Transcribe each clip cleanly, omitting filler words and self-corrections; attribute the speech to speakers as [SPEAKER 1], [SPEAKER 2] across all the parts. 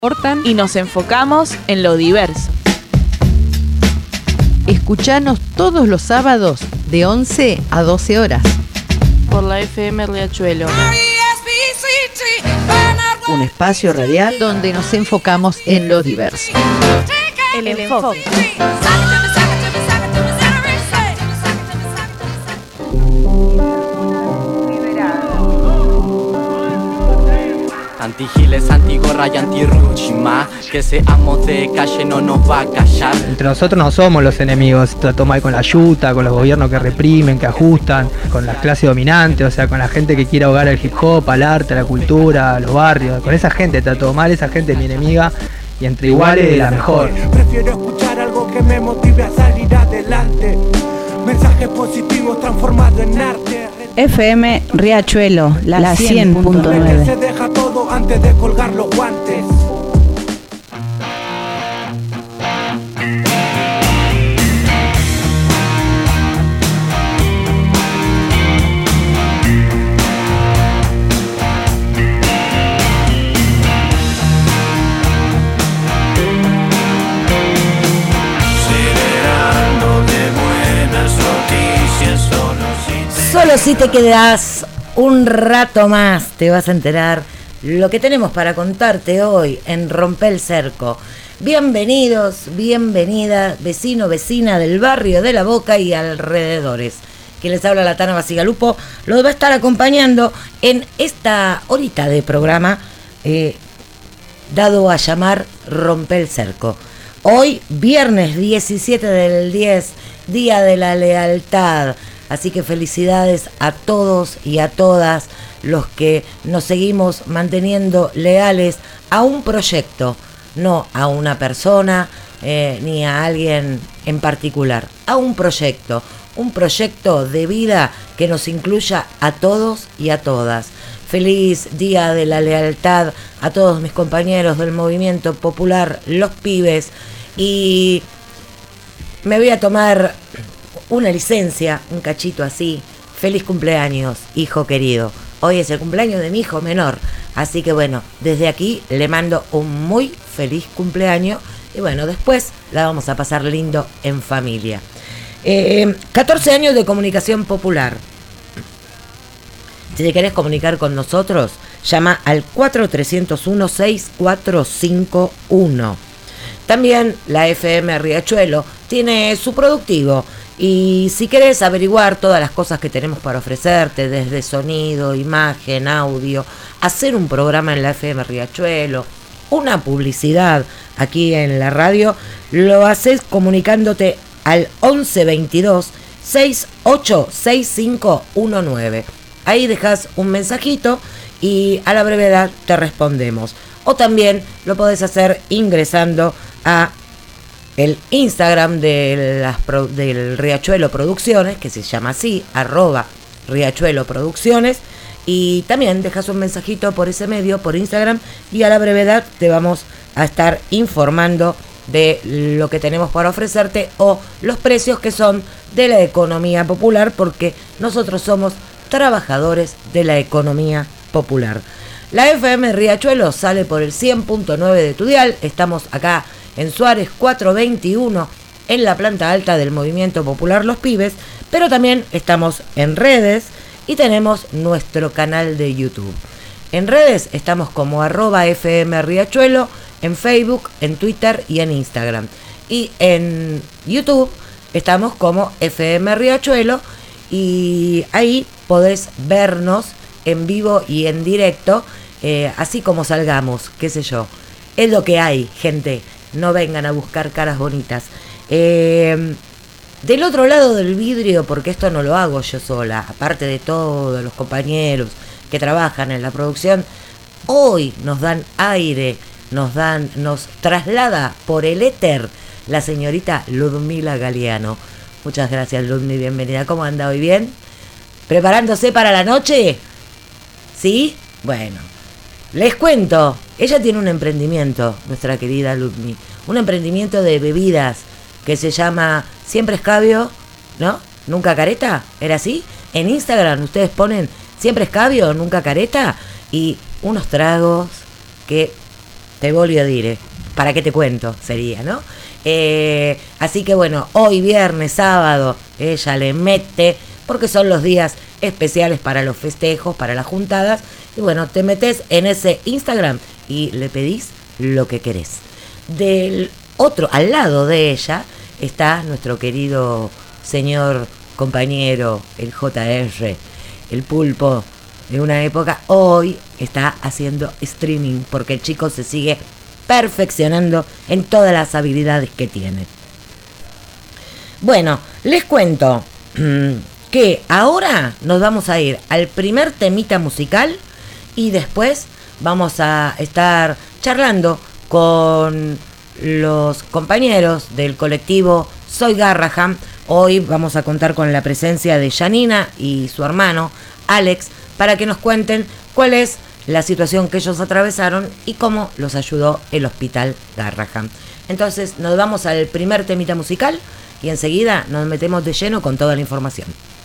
[SPEAKER 1] Y nos enfocamos en lo diverso.
[SPEAKER 2] Escuchanos todos los sábados de 11 a 12 horas.
[SPEAKER 1] Por la FM Riachuelo.
[SPEAKER 2] Un espacio radial donde nos enfocamos en lo diverso.
[SPEAKER 1] El enfoque.
[SPEAKER 3] Anti-giles, anti-gorra y anti-ruchima. Que seamos de calle no nos va a callar.
[SPEAKER 4] Entre nosotros no somos los enemigos. Trató mal con la yuta, con los gobiernos que reprimen, que ajustan, con las clases dominantes, o sea, con la gente que quiere ahogar al hip hop, al arte, a la cultura, a los barrios. Con esa gente trató mal, esa gente es mi enemiga. Y entre iguales la mejor.
[SPEAKER 5] Prefiero escuchar algo que me motive a salir adelante. Mensajes positivos transformados en arte.
[SPEAKER 6] FM Riachuelo, la 100.9.
[SPEAKER 5] Se deja todo antes de colgar los guantes.
[SPEAKER 7] Solo si te quedas un rato más te vas a enterar lo que tenemos para contarte hoy en Rompe el Cerco. Bienvenidos, bienvenidas, vecino, vecina del barrio de La Boca y alrededores. Quien les habla, la Tana Basigalupo, los va a estar acompañando en esta horita de programa dado a llamar Rompe el Cerco. Hoy, viernes 17 del 10, Día de la Lealtad. Así que felicidades a todos y a todas los que nos seguimos manteniendo leales a un proyecto, no a una persona ni a alguien en particular, a un proyecto de vida que nos incluya a todos y a todas. Feliz Día de la Lealtad a todos mis compañeros del movimiento popular, los pibes, y me voy a tomar una licencia, un cachito así. Feliz cumpleaños, hijo querido. Hoy es el cumpleaños de mi hijo menor. Así que bueno, desde aquí le mando un muy feliz cumpleaños. Y bueno, después la vamos a pasar lindo en familia. 14 años de comunicación popular. Si te querés comunicar con nosotros, llama al 4301-6451. También la FM Riachuelo tiene su productivo. Y si querés averiguar todas las cosas que tenemos para ofrecerte, desde sonido, imagen, audio, hacer un programa en la FM Riachuelo, una publicidad aquí en la radio, lo haces comunicándote al 1122 686519. Ahí dejas un mensajito y a la brevedad te respondemos. O también lo podés hacer ingresando a el Instagram del Riachuelo Producciones, que se llama así, @Riachuelo Producciones, y también dejas un mensajito por ese medio, por Instagram, y a la brevedad te vamos a estar informando de lo que tenemos para ofrecerte o los precios que son de la economía popular, porque nosotros somos trabajadores de la economía popular. La FM Riachuelo sale por el 100.9 de tu dial. Estamos acá en Suárez 421, en la planta alta del Movimiento Popular Los Pibes, pero también estamos en redes y tenemos nuestro canal de YouTube. En redes estamos como @FM Riachuelo, en Facebook, en Twitter y en Instagram. Y en YouTube estamos como FM Riachuelo, y ahí podés vernos en vivo y en directo, así como salgamos, qué sé yo. Es lo que hay, gente. No vengan a buscar caras bonitas. Del otro lado del vidrio, porque esto no lo hago yo sola, aparte de todos los compañeros que trabajan en la producción, hoy nos dan aire, nos traslada por el éter la señorita Ludmila Galeano. Muchas gracias, Ludmi, bienvenida. ¿Cómo anda hoy? ¿Bien? ¿Preparándose para la noche? ¿Sí? Bueno, les cuento, ella tiene un emprendimiento, nuestra querida Ludmi, un emprendimiento de bebidas que se llama Siempre Escabio, ¿no? ¿Nunca Careta? ¿Era así? En Instagram ustedes ponen Siempre Escabio, Nunca Careta, y unos tragos que te voglio dire, ¿para qué te cuento? Sería, ¿no? Así que bueno, hoy viernes, sábado, ella le mete, porque son los días especiales para los festejos, para las juntadas, y bueno, te metes en ese Instagram y le pedís lo que querés. Del otro, al lado de ella, está nuestro querido señor compañero, el JR, el pulpo de una época. Hoy está haciendo streaming porque el chico se sigue perfeccionando en todas las habilidades que tiene. Bueno, les cuento que ahora nos vamos a ir al primer temita musical y después vamos a estar charlando con los compañeros del colectivo Soy Garraham. Hoy vamos a contar con la presencia de Janina y su hermano Alex para que nos cuenten cuál es la situación que ellos atravesaron y cómo los ayudó el Hospital Garraham. Entonces nos vamos al primer temita musical y enseguida nos metemos de lleno con toda la información.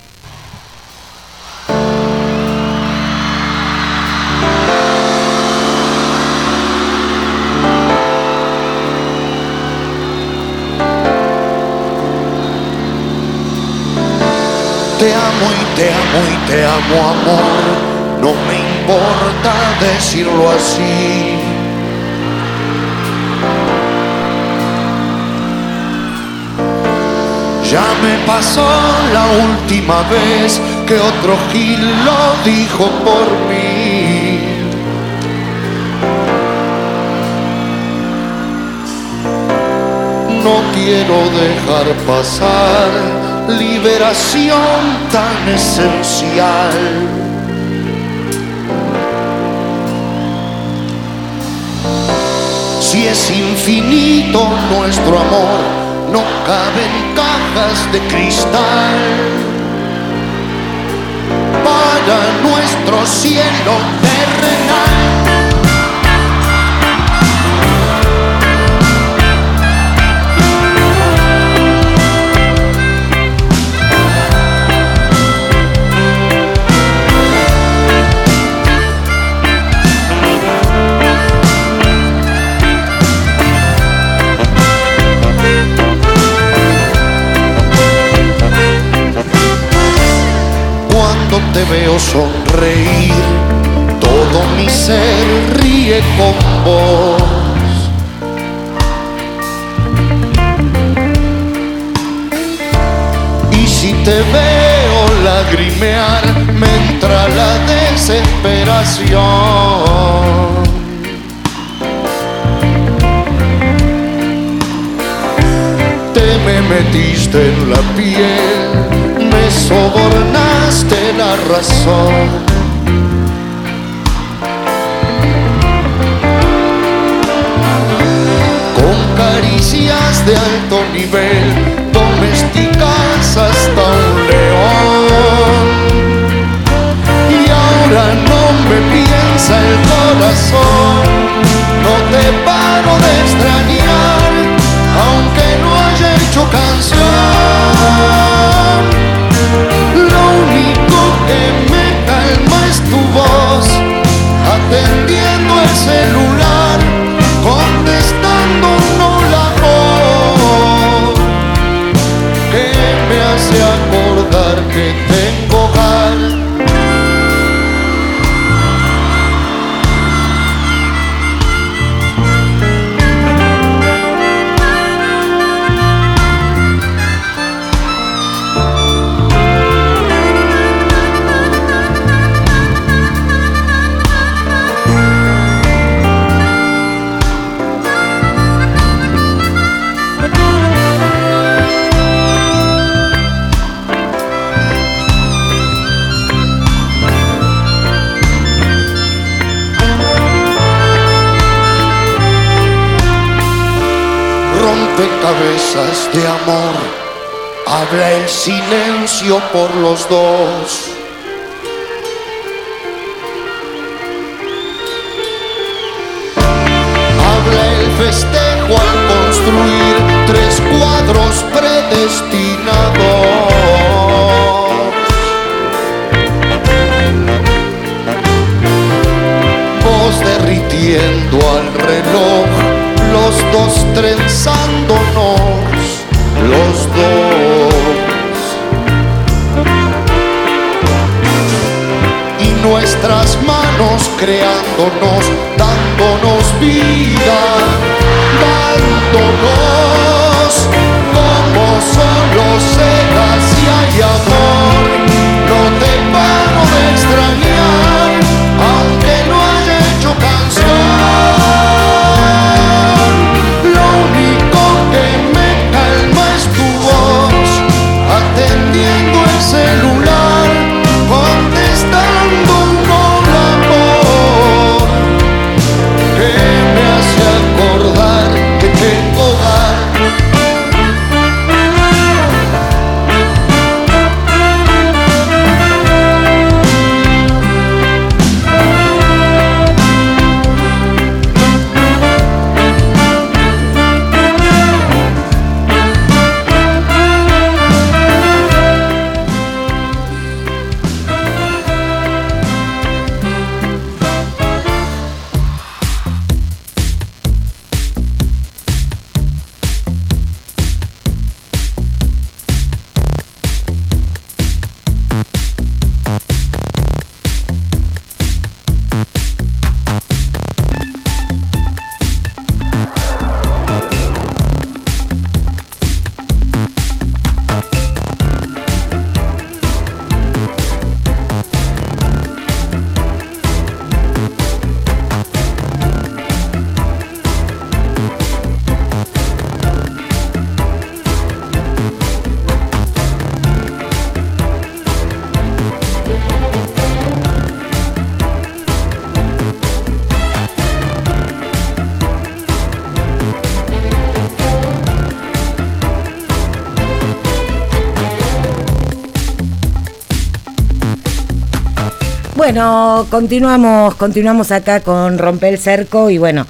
[SPEAKER 8] Te amo y te amo y te amo, amor, no me importa decirlo así. Ya me pasó la última vez que otro gil lo dijo por mí. No quiero dejar pasar liberación tan esencial. Si es infinito nuestro amor, no caben cajas de cristal. Para nuestro cielo terrenal. Te veo sonreír, todo mi ser ríe con vos. Y si te veo lagrimear, me entra la desesperación. Te me metiste en la piel, me sobornaste la razón. Con caricias de alto nivel domesticas hasta un león. Y ahora no me piensa el corazón, no te paro de extrañar, aunque no haya hecho canción. Lo único que me calma es tu voz, atendiendo el celular, contestando no la voz, que me hace acordar que tengo hogar. Cabezas de amor, habla el silencio por los dos. Habla el festejo al construir 3 cuadros predestinados. Vos derritiendo al reloj dos trenzándonos, los dos. Y nuestras manos creándonos, dándonos vida, dándonos como solo se da si hay amor. No te paro de extrañar, aunque no haya hecho canción. Lo único que me calma es tu voz, atendiendo el celular, contestando un hola amor, que me hace acordar que tengo hogar.
[SPEAKER 7] Bueno, continuamos acá con Rompe el Cerco y bueno,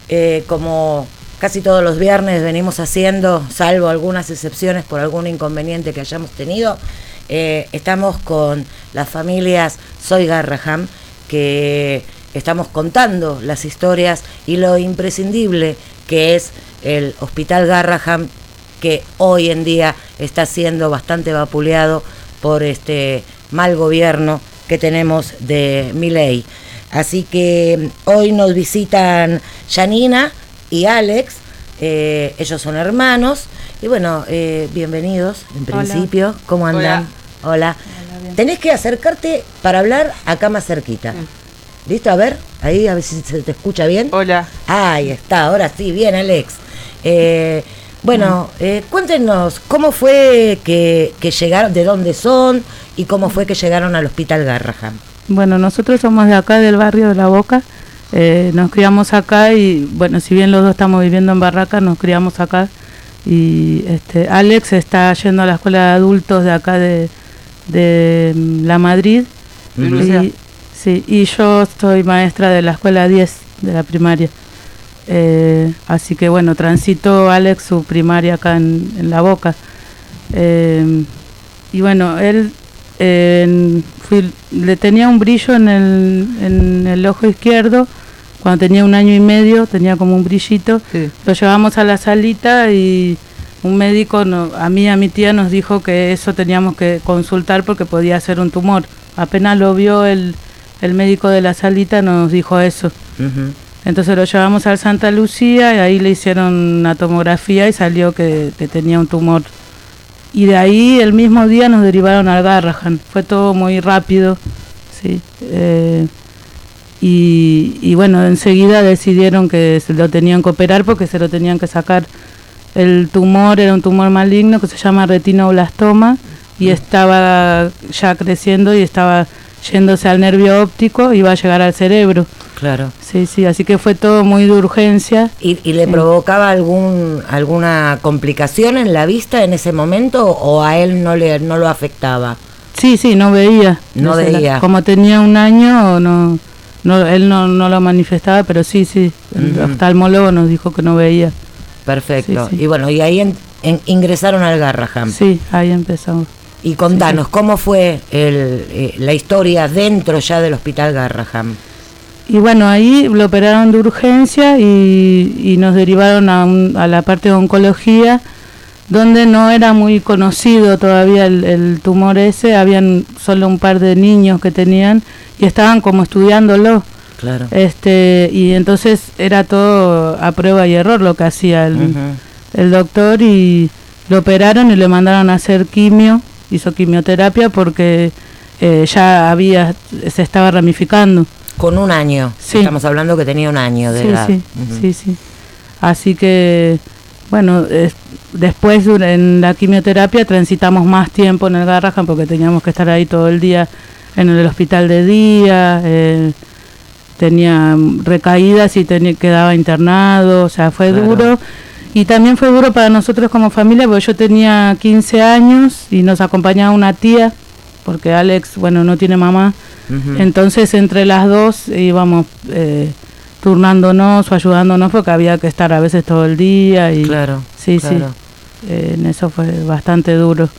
[SPEAKER 7] como casi todos los viernes venimos haciendo, salvo algunas excepciones por algún inconveniente que hayamos tenido, estamos con las familias Soy Garraham, que estamos contando las historias y lo imprescindible que es el Hospital Garraham, que hoy en día está siendo bastante vapuleado por este mal gobierno que tenemos de Milei. Así que hoy nos visitan Janina y Alex, ellos son hermanos, y bueno, bienvenidos en principio. ¿Cómo andan? Hola. Tenés que acercarte para hablar acá más cerquita. ¿Listo? A ver, ahí a ver si se te escucha bien.
[SPEAKER 1] Hola.
[SPEAKER 7] Ahí está, ahora sí, bien Alex. Bueno, cuéntenos, ¿cómo fue que llegaron, de dónde son y cómo fue que llegaron al Hospital Garraham?
[SPEAKER 9] Bueno, nosotros somos de acá, del barrio de La Boca, nos criamos acá y, bueno, si bien los dos estamos viviendo en Barracas, nos criamos acá y Alex está yendo a la escuela de adultos de acá de La Madrid. Y, sí, y yo soy maestra de la escuela 10 de la primaria. Así que bueno, transitó Alex su primaria acá en La Boca. Y bueno, él le tenía un brillo en el ojo izquierdo. Cuando tenía 1 año y medio, tenía como un brillito. Sí. Lo llevamos a la salita y un médico, a mí y a mi tía, nos dijo que eso teníamos que consultar porque podía ser un tumor. Apenas lo vio el médico de la salita, nos dijo eso. Entonces lo llevamos al Santa Lucía y ahí le hicieron una tomografía y salió que tenía un tumor. Y de ahí el mismo día nos derivaron al Garraham. Fue todo muy rápido, sí. Y bueno, enseguida decidieron que se lo tenían que operar porque se lo tenían que sacar. El tumor era un tumor maligno que se llama retinoblastoma y estaba ya creciendo y estaba yéndose al nervio óptico y iba a llegar al cerebro.
[SPEAKER 7] Claro.
[SPEAKER 9] Sí, así que fue todo muy de urgencia.
[SPEAKER 7] ¿Y le provocaba alguna complicación en la vista en ese momento o a él no lo afectaba?
[SPEAKER 9] Sí, no veía.
[SPEAKER 7] No veía.
[SPEAKER 9] Como tenía 1 año, él no lo manifestaba, pero sí, el oftalmólogo nos dijo que no veía.
[SPEAKER 7] Perfecto. Sí. Y bueno, y ahí ingresaron al Garraham.
[SPEAKER 9] Sí, ahí empezamos.
[SPEAKER 7] Y contanos, ¿cómo fue la historia dentro ya del Hospital Garraham?
[SPEAKER 9] Y bueno, ahí lo operaron de urgencia y nos derivaron a la parte de oncología, donde no era muy conocido todavía el tumor ese. Habían solo un par de niños que tenían y estaban como estudiándolo.
[SPEAKER 7] Claro.
[SPEAKER 9] Y entonces era todo a prueba y error lo que hacía el doctor, y lo operaron y le mandaron a hacer hizo quimioterapia porque ya se estaba ramificando.
[SPEAKER 7] Con un año,
[SPEAKER 9] sí.
[SPEAKER 7] Estamos hablando que tenía un año de edad.
[SPEAKER 9] Sí. Así que, bueno, después en la quimioterapia transitamos más tiempo en el Garrahan porque teníamos que estar ahí todo el día en el hospital de día, tenía recaídas y quedaba internado, o sea, fue duro. Y también fue duro para nosotros como familia porque yo tenía 15 años y nos acompañaba una tía, porque Alex, bueno, no tiene mamá. Entonces entre las dos íbamos turnándonos o ayudándonos porque había que estar a veces todo el día. Y
[SPEAKER 7] claro.
[SPEAKER 9] Sí. En eso fue bastante duro.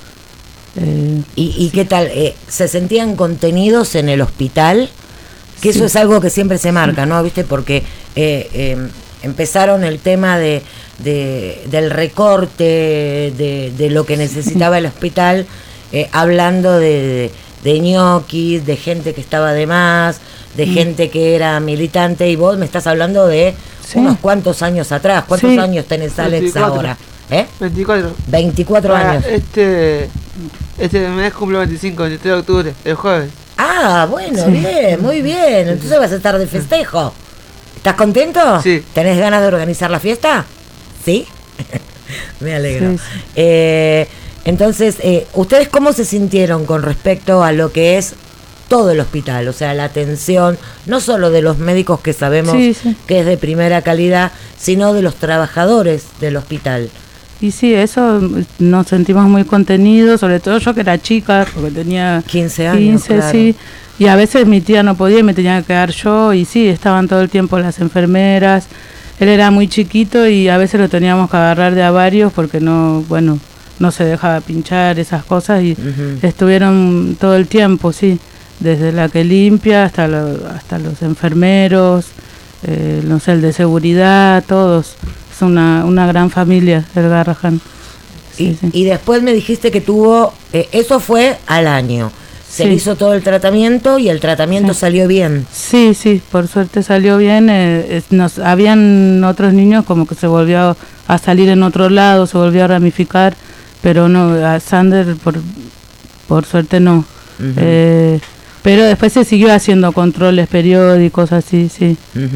[SPEAKER 7] ¿Y qué tal? ¿Se sentían contenidos en el hospital? Que eso es algo que siempre se marca, ¿no? ¿Viste? Porque empezaron el tema del recorte de lo que necesitaba el hospital, hablando de ñoquis, de gente que estaba de más, de gente que era militante, y vos me estás hablando de unos cuantos años atrás. ¿Cuántos años tenés, Alex, 24. Ahora?
[SPEAKER 10] 24.
[SPEAKER 7] 24 años.
[SPEAKER 10] Este mes cumplo 23 de octubre, el jueves.
[SPEAKER 7] Ah, bueno, bien, muy bien. Entonces vas a estar de festejo. ¿Estás contento?
[SPEAKER 10] Sí.
[SPEAKER 7] ¿Tenés ganas de organizar la fiesta? ¿Sí? Me alegro. Sí. Entonces, ¿ustedes cómo se sintieron con respecto a lo que es todo el hospital? O sea, la atención, no solo de los médicos que sabemos que es de primera calidad, sino de los trabajadores del hospital.
[SPEAKER 9] Y sí, eso nos sentimos muy contenidos, sobre todo yo que era chica, porque tenía
[SPEAKER 7] 15 años, claro.
[SPEAKER 9] Sí. Y a veces mi tía no podía y me tenía que quedar yo, y sí, estaban todo el tiempo las enfermeras. Él era muy chiquito y a veces lo teníamos que agarrar de a varios porque no se dejaba pinchar, esas cosas, y estuvieron todo el tiempo, sí, desde la que limpia hasta los enfermeros, no sé, el de seguridad, todos. Es una gran familia el Garrahan.
[SPEAKER 7] Y después me dijiste que tuvo, eso fue al año. Se le hizo todo el tratamiento y el tratamiento salió bien.
[SPEAKER 9] Sí, por suerte salió bien. Habían otros niños como que se volvió a salir en otro lado, se volvió a ramificar, pero no, a Sander por suerte no. Pero después se siguió haciendo controles periódicos, así, sí.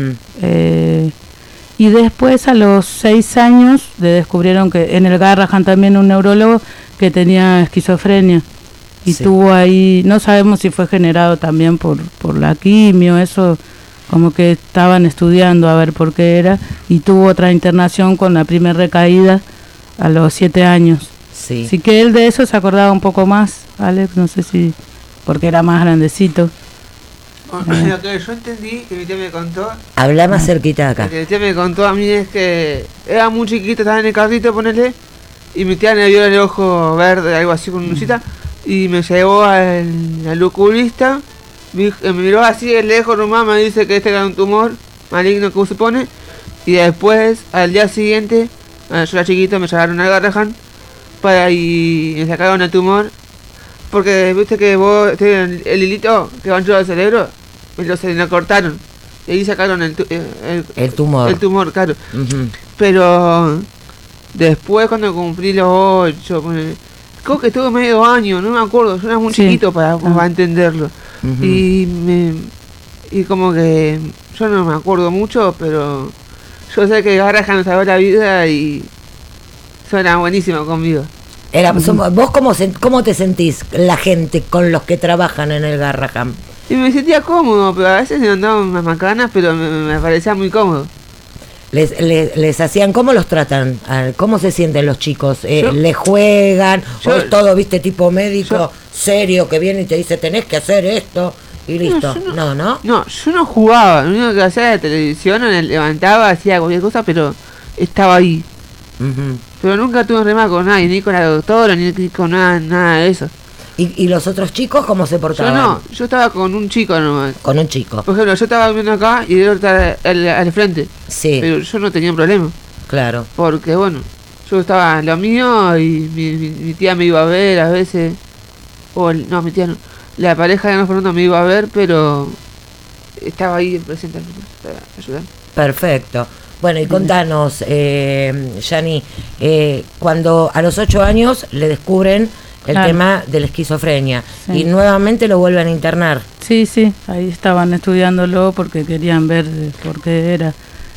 [SPEAKER 9] Y después a los 6 años le descubrieron que en el Garrahan también un neurólogo que tenía esquizofrenia. Y tuvo ahí, no sabemos si fue generado también por la quimio, eso como que estaban estudiando a ver por qué era, y tuvo otra internación con la primera recaída a los 7 años.
[SPEAKER 7] Sí.
[SPEAKER 9] Así que él de eso se acordaba un poco más, Alex, no sé si porque era más grandecito.
[SPEAKER 10] Lo que yo entendí, que mi tía me contó...
[SPEAKER 7] Habla más cerquita acá.
[SPEAKER 10] Lo que mi tía me contó a mí es que era muy chiquito, estaba en el carrito, ponele, y mi tía le vio el ojo verde, algo así con lucita, y me llevó al oculista, me miró así de lejos nomás, me dice que este era un tumor maligno que se pone, y después, al día siguiente, yo era chiquito, me llevaron al Garrahan y me sacaron el tumor, porque viste que vos, el hilito que va dentro del cerebro, se lo cortaron, y ahí sacaron el tumor. El tumor, claro. Pero después, cuando cumplí los 8, creo que estuve medio año, no me acuerdo, yo era muy chiquito para entenderlo. Y como que yo no me acuerdo mucho, pero yo sé que Garrahan nos salvó la vida y suena buenísimo conmigo.
[SPEAKER 7] ¿Vos cómo te sentís la gente con los que trabajan en el Garrahan?
[SPEAKER 10] Y me sentía cómodo, pero a veces me andaban unas macanas, pero me parecía muy cómodo.
[SPEAKER 7] Les hacían, ¿cómo los tratan? ¿Cómo se sienten los chicos? ¿Les juegan? ¿O es todo, viste, tipo médico serio que viene y te dice tenés que hacer esto y listo? No,
[SPEAKER 10] yo no jugaba. Lo único que hacía de televisión, levantaba, hacía cualquier cosa, pero estaba ahí. Pero nunca tuve un rema con nadie, ni con la doctora, ni con nada de eso.
[SPEAKER 7] ¿Y los otros chicos cómo se
[SPEAKER 10] Yo
[SPEAKER 7] portaban?
[SPEAKER 10] no, yo estaba con un chico nomás.
[SPEAKER 7] Con un chico.
[SPEAKER 10] Por ejemplo, yo estaba viviendo acá y él estaba al frente.
[SPEAKER 7] Sí.
[SPEAKER 10] Pero yo no tenía problema.
[SPEAKER 7] Claro.
[SPEAKER 10] Porque bueno, yo estaba en lo mío y mi tía me iba a ver a veces. No, mi tía no. La pareja de Ana Fernanda me iba a ver, pero estaba ahí presente para ayudar.
[SPEAKER 7] Perfecto. Bueno, y contanos, Yani, cuando a los 8 años le descubren el tema de la esquizofrenia y nuevamente lo vuelven a internar.
[SPEAKER 9] Sí, ahí estaban estudiándolo porque querían ver por qué era.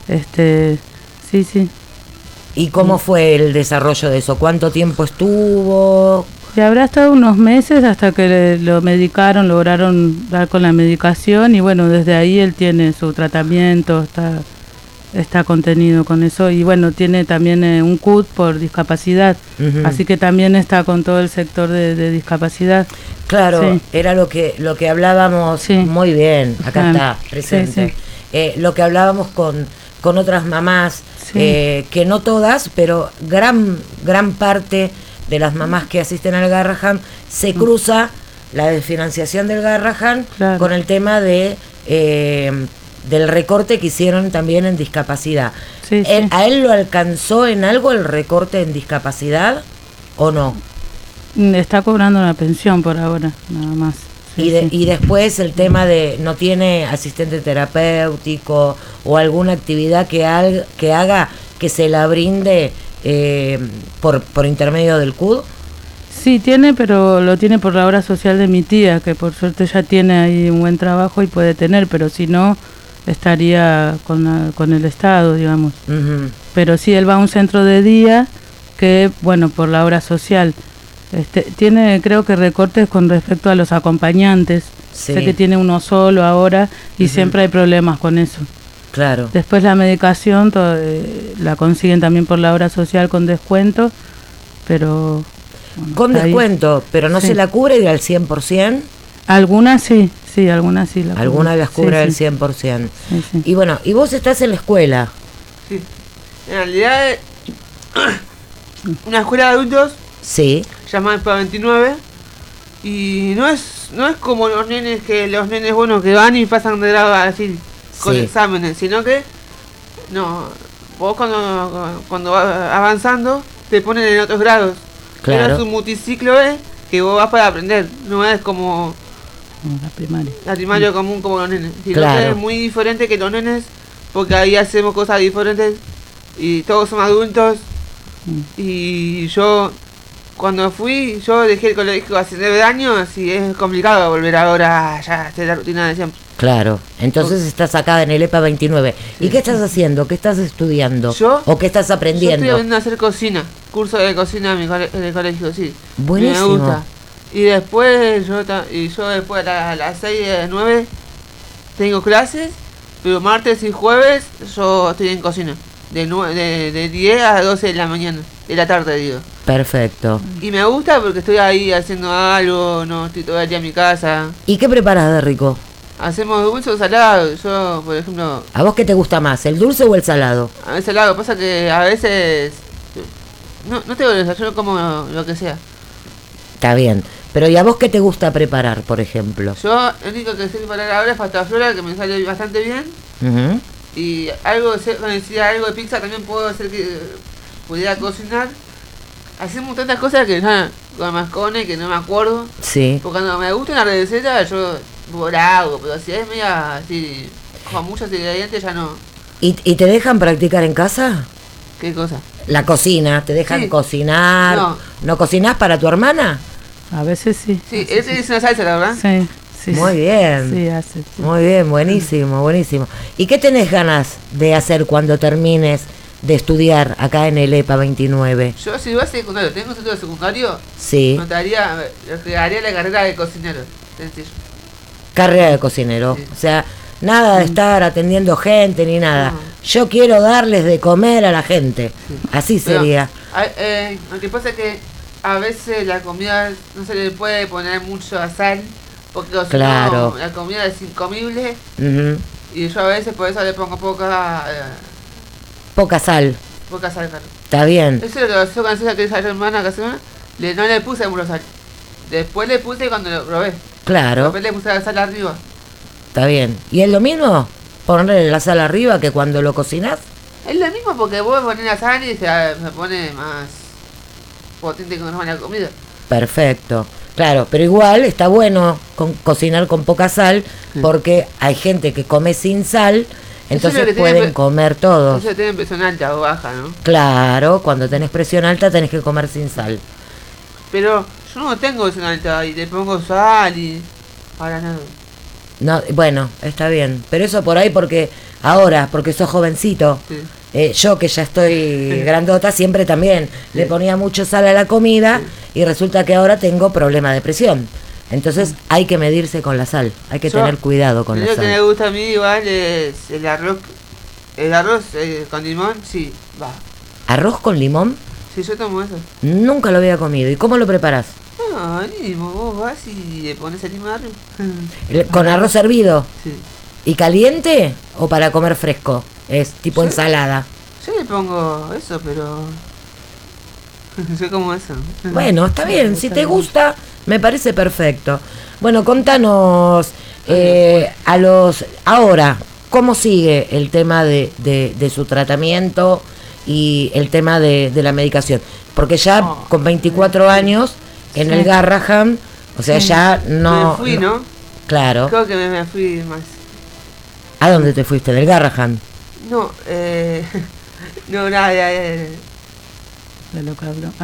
[SPEAKER 9] Sí.
[SPEAKER 7] ¿Y cómo fue el desarrollo de eso? ¿Cuánto tiempo estuvo?
[SPEAKER 9] Y habrá estado unos meses hasta que lo medicaron, lograron dar con la medicación y bueno, desde ahí él tiene su tratamiento, está contenido con eso y bueno, tiene también un CUT por discapacidad, así que también está con todo el sector de discapacidad.
[SPEAKER 7] Claro, era lo que hablábamos muy bien, acá está presente. Lo que hablábamos con otras mamás, que no todas, pero gran parte de las mamás que asisten al Garrahan se cruza la desfinanciación del Garrahan con el tema de del recorte que hicieron también en discapacidad. ¿A él lo alcanzó en algo el recorte en discapacidad o no?
[SPEAKER 9] Está cobrando una pensión por ahora, nada más.
[SPEAKER 7] Y después el tema de no tiene asistente terapéutico o alguna actividad que haga que se la brinde por intermedio del CUD.
[SPEAKER 9] Sí, tiene, pero lo tiene por la obra social de mi tía, que por suerte ya tiene ahí un buen trabajo y puede tener, pero si no, estaría con el Estado, digamos. Pero sí, él va a un centro de día que, bueno, por la obra social. Tiene, creo que recortes con respecto a los acompañantes. Sé que tiene uno solo ahora y siempre hay problemas con eso.
[SPEAKER 7] Claro.
[SPEAKER 9] Después la medicación la consiguen también por la obra social con descuento, pero... Bueno,
[SPEAKER 7] con descuento, pero no se la cubre al 100%.
[SPEAKER 9] Algunas sí, algunas sí.
[SPEAKER 7] Algunas las cubre al 100%. Sí. Y bueno, ¿y vos estás en la escuela?
[SPEAKER 10] Sí. En realidad, una escuela de adultos.
[SPEAKER 7] Sí.
[SPEAKER 10] Llamada EPA 29. Y no es como los nenes buenos que van y pasan de grado así con exámenes, sino que vos cuando vas avanzando te ponen en otros grados. Claro. Pero su multiciclo es que vos vas para aprender, no es como la primaria común como los nenes, sino que es muy diferente que los nenes, porque ahí hacemos cosas diferentes y todos somos adultos. Y yo cuando yo dejé el colegio hace 9 años y es complicado volver ahora ya a hacer la rutina de siempre.
[SPEAKER 7] Claro, entonces estás acá en el EPA 29. ¿Y qué estás haciendo? ¿Qué estás estudiando?
[SPEAKER 10] ¿Yo?
[SPEAKER 7] ¿O qué estás aprendiendo?
[SPEAKER 10] Yo estoy aprendiendo a hacer cocina, curso de cocina en el colegio, sí.
[SPEAKER 7] Buenísimo.
[SPEAKER 10] Me gusta. Y después yo después a las 6 de 9 tengo clases, pero martes y jueves yo estoy en cocina. De 10 a 12 de la mañana, de la tarde digo.
[SPEAKER 7] Perfecto.
[SPEAKER 10] Y me gusta porque estoy ahí haciendo algo, no estoy todo el día en mi casa.
[SPEAKER 7] ¿Y qué preparas de rico?
[SPEAKER 10] Hacemos dulce o salado. Yo, por ejemplo...
[SPEAKER 7] ¿A vos qué te gusta más, el dulce o el salado?
[SPEAKER 10] A veces salado, pasa que a veces... No tengo el desayuno como lo que sea.
[SPEAKER 7] Está bien. Pero ¿y a vos qué te gusta preparar, por ejemplo?
[SPEAKER 10] Yo, lo único que sé preparar ahora es pasta flora, que me sale bastante bien. Y algo de pizza también puedo hacer que pudiera cocinar. Hacemos tantas cosas que con mascones que no me acuerdo.
[SPEAKER 7] Sí.
[SPEAKER 10] Porque cuando me gusta una receta yo la hago, pero si es media así, con muchos ingredientes ya no.
[SPEAKER 7] ¿Y te dejan practicar en casa?
[SPEAKER 10] ¿Qué cosa?
[SPEAKER 7] La cocina, ¿te dejan cocinar? ¿No cocinás para tu hermana?
[SPEAKER 9] A veces sí.
[SPEAKER 10] Sí, él es una salsa, la verdad.
[SPEAKER 9] Sí.
[SPEAKER 7] Muy bien.
[SPEAKER 9] Sí, hace. Sí.
[SPEAKER 7] Muy bien, buenísimo. ¿Y qué tenés ganas de hacer cuando termines de estudiar acá en el EPA 29?
[SPEAKER 10] Yo si voy a secundario, tengo un centro de secundario,
[SPEAKER 7] sí.
[SPEAKER 10] haría la carrera de cocinero, sencillo.
[SPEAKER 7] Carrera de cocinero, o sea, nada de estar atendiendo gente ni nada. Yo quiero darles de comer a la gente, así sería.
[SPEAKER 10] Lo que pasa es que a veces la comida no se le puede poner mucho sal, porque si no, la comida es incomible. Y yo a veces por eso le pongo poca sal. Poca sal, claro.
[SPEAKER 7] Está bien.
[SPEAKER 10] Eso es lo que yo cansé que esa hermana que no le puse mucho sal. Después le puse cuando lo probé.
[SPEAKER 7] Claro.
[SPEAKER 10] Después le puse la sal arriba.
[SPEAKER 7] Está bien. ¿Y es lo mismo ponerle la sal arriba que cuando lo cocinás?
[SPEAKER 10] Es lo mismo porque vos pones la sal y se pone más potente que normal la comida.
[SPEAKER 7] Perfecto. Claro, pero igual está bueno cocinar con poca sal porque hay gente que come sin sal, entonces pueden comer todos.
[SPEAKER 10] Eso tiene presión alta o baja, ¿no?
[SPEAKER 7] Claro, cuando tenés presión alta tenés que comer sin sal.
[SPEAKER 10] Pero yo no tengo presión alta y le pongo sal y ahora nada.
[SPEAKER 7] No, bueno, está bien, pero eso por ahí porque sos jovencito.
[SPEAKER 10] Sí.
[SPEAKER 7] Yo que ya estoy grandota siempre también le ponía mucho sal a la comida y resulta que ahora tengo problema de presión. Entonces hay que medirse con la sal, hay que tener cuidado con la sal.
[SPEAKER 10] Lo que me gusta a mí igual es el arroz. El arroz con limón, sí, va.
[SPEAKER 7] ¿Arroz con limón?
[SPEAKER 10] Sí, yo tomo eso.
[SPEAKER 7] Nunca lo había comido. ¿Y cómo lo preparás?
[SPEAKER 10] No, vos vas y le pones el limón arriba.
[SPEAKER 7] ¿Con arroz hervido?
[SPEAKER 10] Sí.
[SPEAKER 7] ¿Y caliente o para comer fresco? Es tipo ensalada.
[SPEAKER 10] Yo le pongo eso, pero... Yo como eso.
[SPEAKER 7] Bueno, está bien. Si te gusta, me parece perfecto. Bueno, contanos ahora, ¿cómo sigue el tema de su tratamiento y el tema de la medicación? Porque ya con 24 años en el Garrahan, o sea, ya no...
[SPEAKER 10] Me fui, ¿no?
[SPEAKER 7] Claro.
[SPEAKER 10] Creo que me fui más.
[SPEAKER 7] ¿A dónde te fuiste? ¿Del Garrahan?
[SPEAKER 10] No, no, nada,
[SPEAKER 9] De lo que hablo.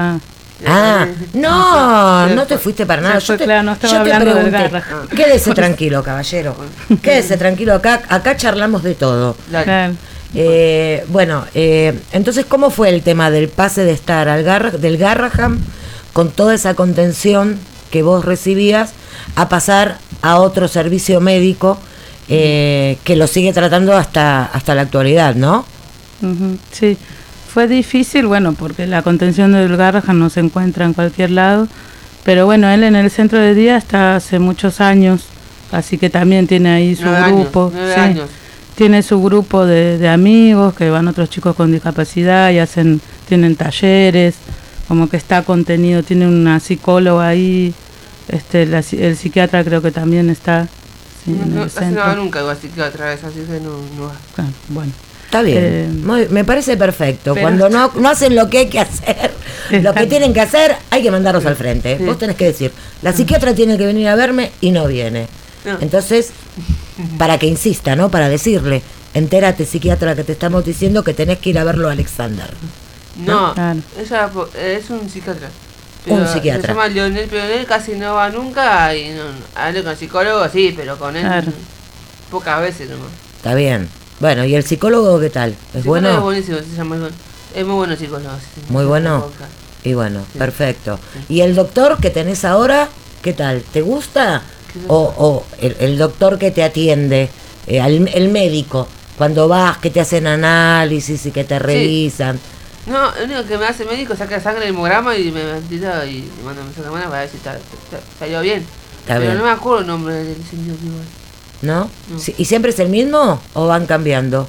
[SPEAKER 7] No te fuiste para nada. Yo te
[SPEAKER 9] hablando del
[SPEAKER 7] pregunté. Quédese tranquilo, caballero. Quédese tranquilo, acá charlamos de todo.
[SPEAKER 9] Claro.
[SPEAKER 7] Bueno, entonces, ¿cómo fue el tema del pase de estar del Garrahan con toda esa contención que vos recibías a pasar a otro servicio médico que lo sigue tratando hasta la actualidad, ¿no?
[SPEAKER 9] Sí, fue difícil, bueno, porque la contención del Garrahan no se encuentra en cualquier lado, pero bueno, él en el centro de día está hace muchos años, así que también tiene ahí su grupo.
[SPEAKER 10] 9 años.
[SPEAKER 9] Tiene su grupo de amigos que van otros chicos con discapacidad y tienen talleres, como que está contenido, tiene una psicóloga ahí, el psiquiatra creo que también está. Sí,
[SPEAKER 10] no va nunca igual psiquiatra, así que no va.
[SPEAKER 9] Claro, bueno.
[SPEAKER 7] Está bien, me parece perfecto.
[SPEAKER 10] Pero
[SPEAKER 7] cuando no hacen lo que hay que hacer, lo que tienen que hacer, hay que mandarlos al frente.
[SPEAKER 10] Sí.
[SPEAKER 7] Vos tenés que decir, la psiquiatra tiene que venir a verme y no viene.
[SPEAKER 10] No.
[SPEAKER 7] Entonces, para que insista, ¿no? Para decirle, entérate, psiquiatra, que te estamos diciendo que tenés que ir a verlo a Alexander.
[SPEAKER 10] No,
[SPEAKER 9] Claro.
[SPEAKER 10] ella es un psiquiatra.
[SPEAKER 7] Un psiquiatra.
[SPEAKER 10] Se llama Leonel, pero él casi no va nunca y no hablo con psicólogo, sí, pero con él
[SPEAKER 9] Claro.
[SPEAKER 10] pocas veces nomás.
[SPEAKER 7] Está bien. Bueno, ¿y el psicólogo qué tal? ¿Es bueno?
[SPEAKER 10] Es buenísimo, se llama es muy bueno psicólogo. Sí.
[SPEAKER 7] Muy bueno. Y bueno,
[SPEAKER 10] Sí.
[SPEAKER 7] perfecto. ¿Y el doctor que tenés ahora, qué tal? ¿Te gusta? O el doctor que te atiende, el médico, cuando vas, que te hacen análisis y que te revisan.
[SPEAKER 10] No, lo único que me hace el médico es sacar sangre del hemograma y me tira y me manda mensaje a para ver si salió bien.
[SPEAKER 7] Está
[SPEAKER 10] pero
[SPEAKER 7] bien.
[SPEAKER 10] no me acuerdo el nombre del señor igual.
[SPEAKER 7] ¿No?
[SPEAKER 10] No.
[SPEAKER 7] Sí, ¿y siempre es el mismo o van cambiando?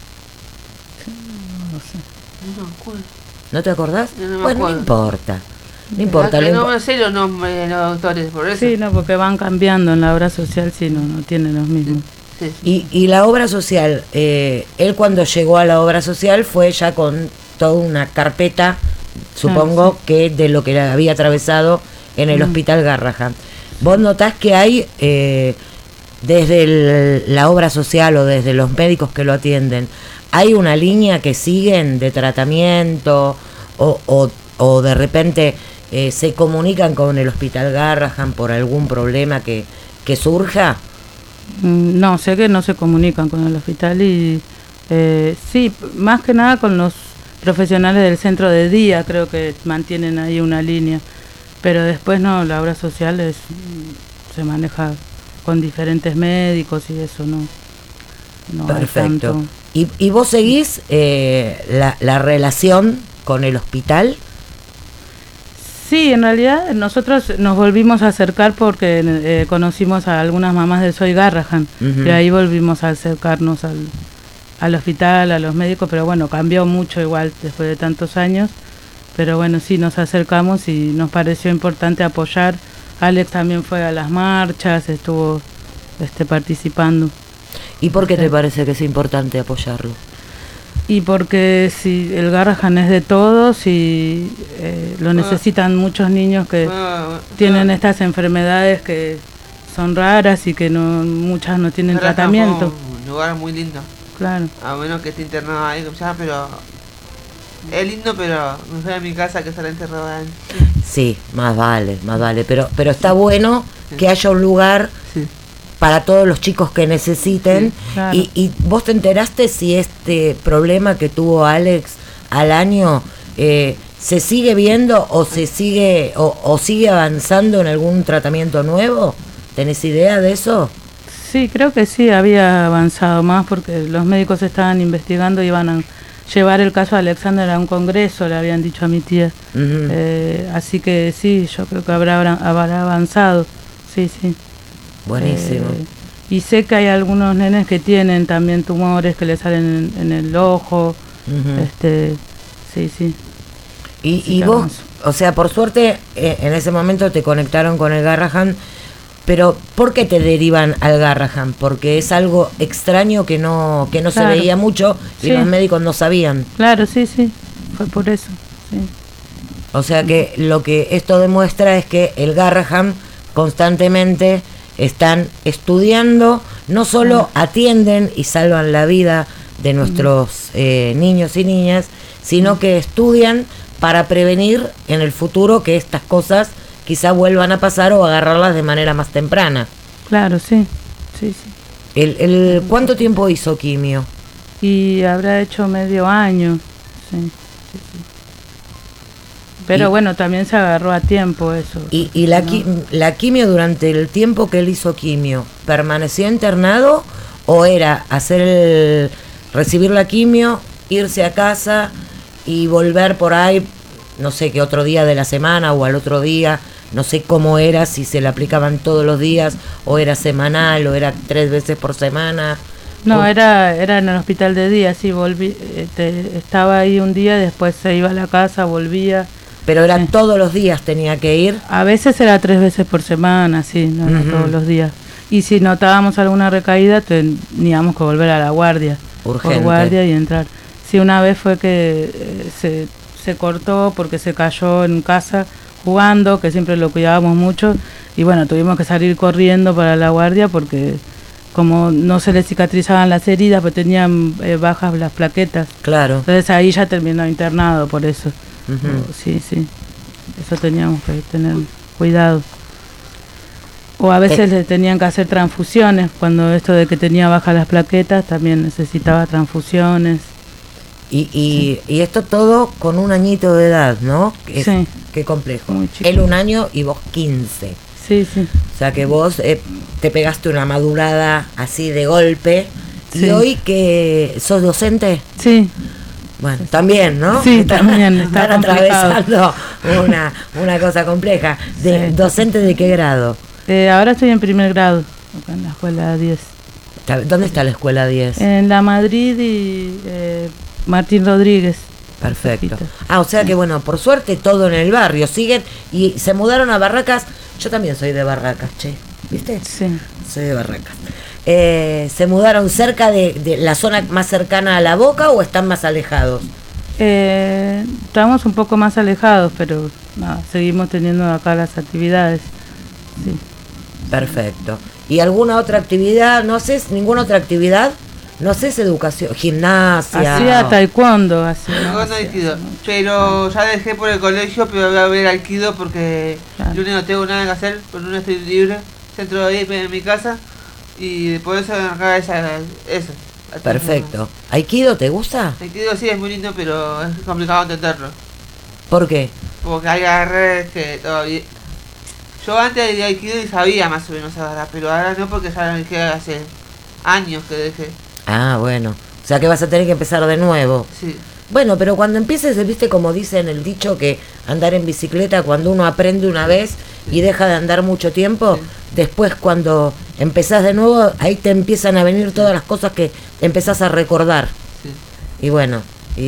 [SPEAKER 10] No me acuerdo.
[SPEAKER 7] ¿No te acordás?
[SPEAKER 10] No, no me
[SPEAKER 7] Bueno, no
[SPEAKER 10] acuerdo.
[SPEAKER 7] importa. No importa.
[SPEAKER 10] Que
[SPEAKER 7] lo
[SPEAKER 10] no me sé los nombres de los doctores, por eso.
[SPEAKER 9] Sí, no, porque van cambiando en la obra social, sí, no tienen los mismos.
[SPEAKER 10] Sí.
[SPEAKER 7] Y la obra social, él cuando llegó a la obra social fue ya con toda una carpeta, supongo, que de lo que le había atravesado en el Hospital Garrahan. ¿Vos notás que hay, desde la obra social o desde los médicos que lo atienden, hay una línea que siguen de tratamiento o de repente se comunican con el Hospital Garrahan por algún problema que surja?
[SPEAKER 9] No, sé que no se comunican con el hospital y sí, más que nada con los profesionales del centro de día, creo que mantienen ahí una línea, pero después no, la obra social se maneja con diferentes médicos y eso no hay
[SPEAKER 7] Perfecto.
[SPEAKER 9] tanto.
[SPEAKER 7] ¿Y vos seguís la relación con el hospital?
[SPEAKER 9] Sí, en realidad nosotros nos volvimos a acercar porque conocimos a algunas mamás del Soy Garrahan y ahí volvimos a acercarnos al hospital, a los médicos, pero bueno, cambió mucho igual después de tantos años, pero bueno, sí, nos acercamos y nos pareció importante apoyar Alex también fue a las marchas, estuvo participando.
[SPEAKER 7] ¿Y por qué te parece que es importante apoyarlo?
[SPEAKER 9] Y porque si el Garrahan es de todos y lo necesitan muchos niños que tienen estas enfermedades que son raras y que muchas no tienen tratamiento.
[SPEAKER 10] Un lugar muy lindo.
[SPEAKER 9] Claro.
[SPEAKER 10] A menos que esté internado ahí, pero es lindo, pero me fui a mi casa que estará enterrado ahí.
[SPEAKER 7] Sí, más vale, pero está bueno que haya un lugar para todos los chicos que necesiten.
[SPEAKER 9] Claro.
[SPEAKER 7] Y vos te enteraste si este problema que tuvo Alex al año se sigue viendo o se sigue o sigue avanzando en algún tratamiento nuevo. ¿Tenés idea de eso?
[SPEAKER 9] Sí, creo que sí, había avanzado más porque los médicos estaban investigando y iban a llevar el caso de Alexander a un congreso, le habían dicho a mi tía. Así que sí, yo creo que habrá avanzado. Sí.
[SPEAKER 7] Buenísimo.
[SPEAKER 9] Y sé que hay algunos nenes que tienen también tumores que le salen en el ojo. Sí.
[SPEAKER 7] Y vos, o sea, por suerte en ese momento te conectaron con el Garrahan, pero ¿por qué te derivan al Garrahan? Porque es algo extraño que no se veía mucho y los médicos no sabían.
[SPEAKER 9] Claro, sí, fue por eso. Sí.
[SPEAKER 7] O sea que lo que esto demuestra es que el Garrahan constantemente están estudiando, no solo atienden y salvan la vida de nuestros niños y niñas, sino que estudian para prevenir en el futuro que estas cosas quizá vuelvan a pasar o agarrarlas de manera más temprana.
[SPEAKER 9] Claro, sí.
[SPEAKER 7] ¿Cuánto tiempo hizo quimio?
[SPEAKER 9] Y habrá hecho medio año, sí. Pero bueno, también se agarró a tiempo eso.
[SPEAKER 7] ¿Y la quimio durante el tiempo que él hizo quimio, permaneció internado o era recibir la quimio, irse a casa y volver por ahí, no sé qué otro día de la semana o al otro día? No sé cómo era, si se le aplicaban todos los días o era semanal o era 3 veces por semana.
[SPEAKER 9] No, era en el hospital de día, sí, estaba ahí un día, después se iba a la casa, volvía.
[SPEAKER 7] Pero era todos los días tenía que ir.
[SPEAKER 9] A veces era 3 veces por semana, sí, no era todos los días. Y si notábamos alguna recaída, teníamos que volver a la guardia.
[SPEAKER 7] Urgente.
[SPEAKER 9] Por guardia y entrar. Sí, una vez fue que se cortó porque se cayó en casa jugando, que siempre lo cuidábamos mucho, y bueno, tuvimos que salir corriendo para la guardia porque como no se le cicatrizaban las heridas, pues tenían bajas las plaquetas.
[SPEAKER 7] Claro.
[SPEAKER 9] Entonces ahí ya terminó internado por eso. Sí, eso teníamos que tener cuidado. O a veces le tenían que hacer transfusiones, cuando esto de que tenía bajas las plaquetas, también necesitaba transfusiones.
[SPEAKER 7] Y esto todo con 1 añito de edad, ¿no? Qué complejo. Él 1 año y vos 15.
[SPEAKER 9] Sí.
[SPEAKER 7] O sea que vos te pegaste una madurada así de golpe.
[SPEAKER 9] Sí.
[SPEAKER 7] ¿Y hoy que sos docente?
[SPEAKER 9] Sí.
[SPEAKER 7] Bueno, también, ¿no?
[SPEAKER 9] Sí, también.
[SPEAKER 7] Están atravesando una cosa compleja. ¿Docente de qué grado?
[SPEAKER 9] Ahora estoy en primer grado, acá en la escuela 10.
[SPEAKER 7] ¿Dónde está la escuela 10?
[SPEAKER 9] En La Madrid y Martín Rodríguez.
[SPEAKER 7] Perfecto. O sea que bueno, por suerte todo en el barrio. Siguen y se mudaron a Barracas. Yo también soy de Barracas, che. ¿Viste?
[SPEAKER 9] Sí.
[SPEAKER 7] Soy de Barracas. ¿Se mudaron cerca de la zona más cercana a La Boca o están más alejados?
[SPEAKER 9] Estamos un poco más alejados, pero seguimos teniendo acá las actividades. Sí.
[SPEAKER 7] Perfecto. ¿Y alguna otra actividad? ¿No haces ninguna otra actividad? ¿No haces educación? ¿Gimnasia?
[SPEAKER 9] Hacía taekwondo.
[SPEAKER 10] Pero ya dejé por el colegio, pero voy a ver aikido porque yo no tengo nada que hacer, por no estoy libre. Centro de ahí en mi casa y por eso acá eso.
[SPEAKER 7] Perfecto. ¿Aikido te gusta?
[SPEAKER 10] Aikido sí es muy lindo, pero es complicado entenderlo.
[SPEAKER 7] ¿Por qué?
[SPEAKER 10] Porque hay agarres que todavía... Yo antes de Aikido sabía más o menos agarrar, pero ahora no, porque ya lo dejé hace años que dejé.
[SPEAKER 7] Bueno. O sea que vas a tener que empezar de nuevo.
[SPEAKER 10] Sí.
[SPEAKER 7] Bueno, pero cuando empieces, viste como dicen el dicho que andar en bicicleta, cuando uno aprende una vez y deja de andar mucho tiempo, después cuando empezás de nuevo, ahí te empiezan a venir todas las cosas que empezás a recordar. Y bueno,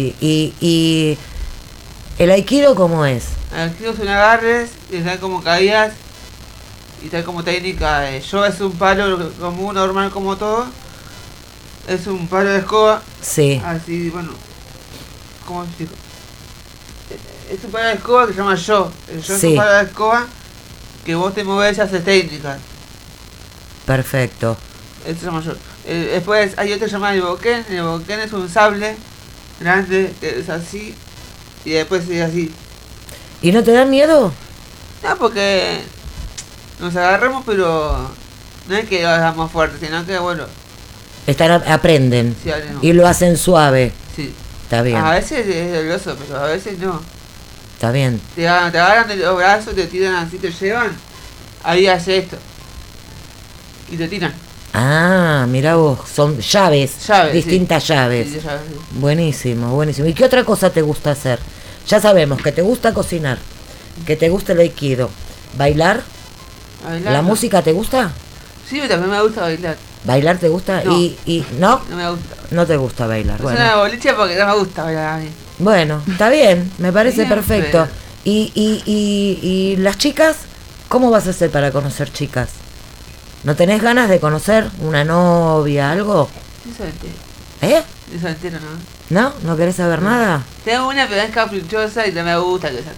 [SPEAKER 7] y el aikido, ¿cómo es?
[SPEAKER 10] El aikido son agarres, y están como caídas, y tal como técnica. Yo es un palo común, normal como todo. Es un palo de escoba.
[SPEAKER 7] Sí.
[SPEAKER 10] Así, bueno, ¿cómo explico? Es un palo de escoba que se llama yo. El yo es un palo de escoba que vos te movés y haces técnica.
[SPEAKER 7] Perfecto.
[SPEAKER 10] Este se llama yo. Después hay otro que se llama el boquén. El boquén es un sable grande que es así. Y después es así.
[SPEAKER 7] ¿Y no te da miedo?
[SPEAKER 10] No, porque nos agarramos, pero no es que lo hagamos fuerte, sino que bueno.
[SPEAKER 7] Aprenden.
[SPEAKER 10] Sí, no.
[SPEAKER 7] Y lo hacen suave.
[SPEAKER 10] Sí.
[SPEAKER 7] Está bien.
[SPEAKER 10] A veces es doloroso, pero a veces no.
[SPEAKER 7] Está bien.
[SPEAKER 10] Te agarran de los brazos, te tiran así, te llevan. Ahí hace esto. Y te tiran.
[SPEAKER 7] Ah, mira vos, son llaves, distintas llaves.
[SPEAKER 10] Sí, llaves.
[SPEAKER 7] Buenísimo, buenísimo. ¿Y qué otra cosa te gusta hacer? Ya sabemos que te gusta cocinar, que te gusta el aikido. ¿Bailar? ¿La música te gusta?
[SPEAKER 10] Sí, también me gusta bailar.
[SPEAKER 7] ¿Bailar te gusta?
[SPEAKER 10] No.
[SPEAKER 7] ¿Y no?
[SPEAKER 10] No me gusta.
[SPEAKER 7] No te gusta bailar.
[SPEAKER 10] Es
[SPEAKER 7] Bueno.
[SPEAKER 10] una boliche porque no me gusta bailar a mí.
[SPEAKER 7] Bueno, está bien, me parece
[SPEAKER 10] Bien,
[SPEAKER 7] perfecto.
[SPEAKER 10] pero-
[SPEAKER 7] ¿Y las chicas? ¿Cómo vas a hacer para conocer chicas? ¿No tenés ganas de conocer una novia, algo?
[SPEAKER 10] Ni soltero.
[SPEAKER 7] ¿Eh?
[SPEAKER 10] Ni soltero, ¿no?
[SPEAKER 7] ¿No? ¿No querés saber nada?
[SPEAKER 10] Tengo una, pero es caprichosa y no me gusta que sea